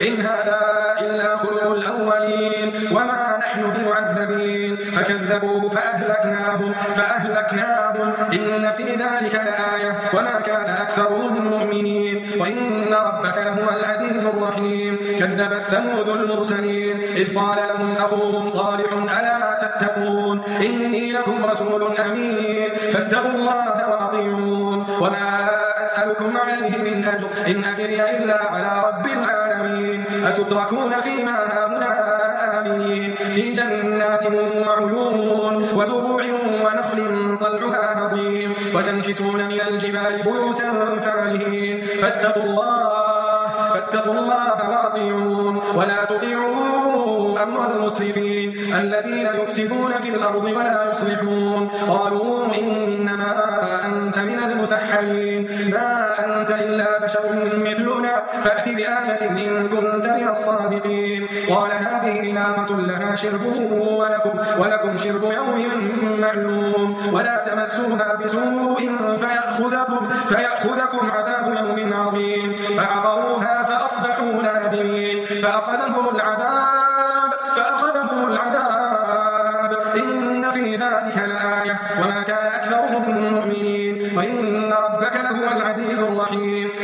إن هذا إلا خلق الأولين وما نحن بمعذبين فكذبوه فأهلكناهم إن في ذلك لآية وما كان أكثرهم مؤمنين وإن ربك لهو العزيز الرحيم كذبت ثمود المرسلين إذ قال لهم أخوهم صالح ألا تتقون إني لكم رسول أمين فاتقوا الله وأطيعون وما أسألكم عليه من أجر إن أجري إلا على رب العالمين أتتركون فيما هاهنا آمنين في جنات وعيون وزروع ونخل طلعها هضيم وتنحتون من الجبال بيوتا فارهين فاتقوا الله وأطيعون ولا تطيعوا أمر المسرفين الذين يفسدون في الأرض ولا يصلحون قالوا إنما أنت من المسحرين ما أنت إلا بشر مثلنا فأت بآية إن كنت من الصادقين قال هذه ناقة لها شرب ولكم شرب يوم معلوم ولا تمسوها بسوء فيأخذكم عذاب يوم عظيم فعقروها فأصبحوا نادمين فأخذهم العذاب إن في ذلك لآية وما كان أكثرهم مؤمنين وإن